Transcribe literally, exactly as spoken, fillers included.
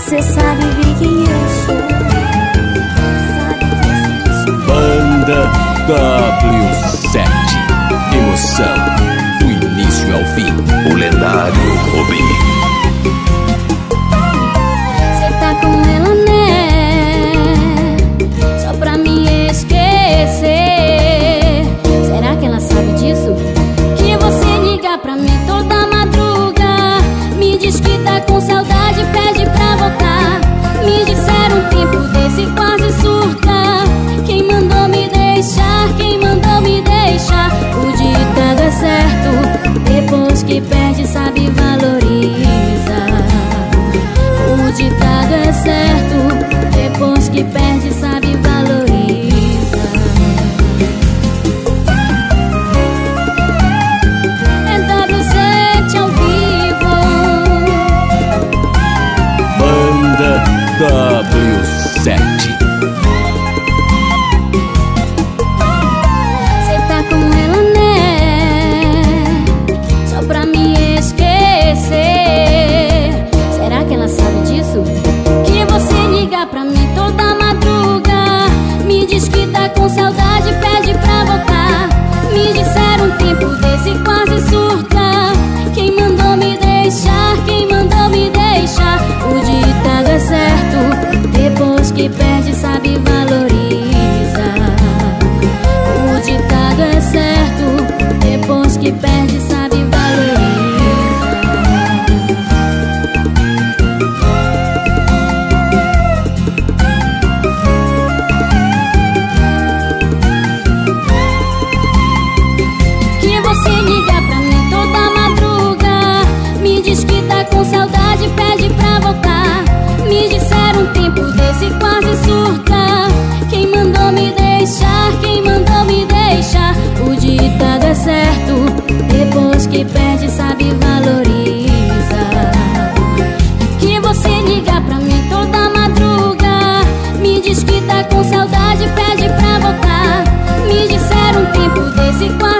Você sabe bem quem eu sou. Sabe que eu sou. Banda W sete. Emoção do início ao fim. O lendário Robin. Cê tá com ela, né? Só pra me esquecer. Será que ela sabe disso? Que você liga pra mim toda madruga. Me diz que tá com saudade, pede pra voltar. Me disseram um tempo desse quase surta. Quem mandou me deixar? Quem mandou me deixar? O ditado é certo, depois que perde sabe valoriza. O ditado é certo, depois que perde sabe valoriza. É W sete ao vivo. Banda W sete. Cê tá com ela, né? Só pra me esquecer. Será que ela sabe disso? Que você liga pra mim toda madruga. Me diz que tá com saudade, pede pra voltar. Me disseram um tempo desse quase surta. Quem mandou me deixar? Quem mandou me deixar? O ditado é certo, depois que perde sabe valoriza. O ditado é certo, depois que perde sabe valoriza. Que você liga pra mim toda madruga. Me diz que tá com saudade, pede pra voltar. Me disseram um tempo desse quase surta. Quem mandou me deixar? Quem mandou me deixar? O ditado é certo, depois que perde sabe valoriza. Que você liga pra mim toda madruga. Me diz que tá com saudade, pede pra voltar. Me disseram um tempo desse quase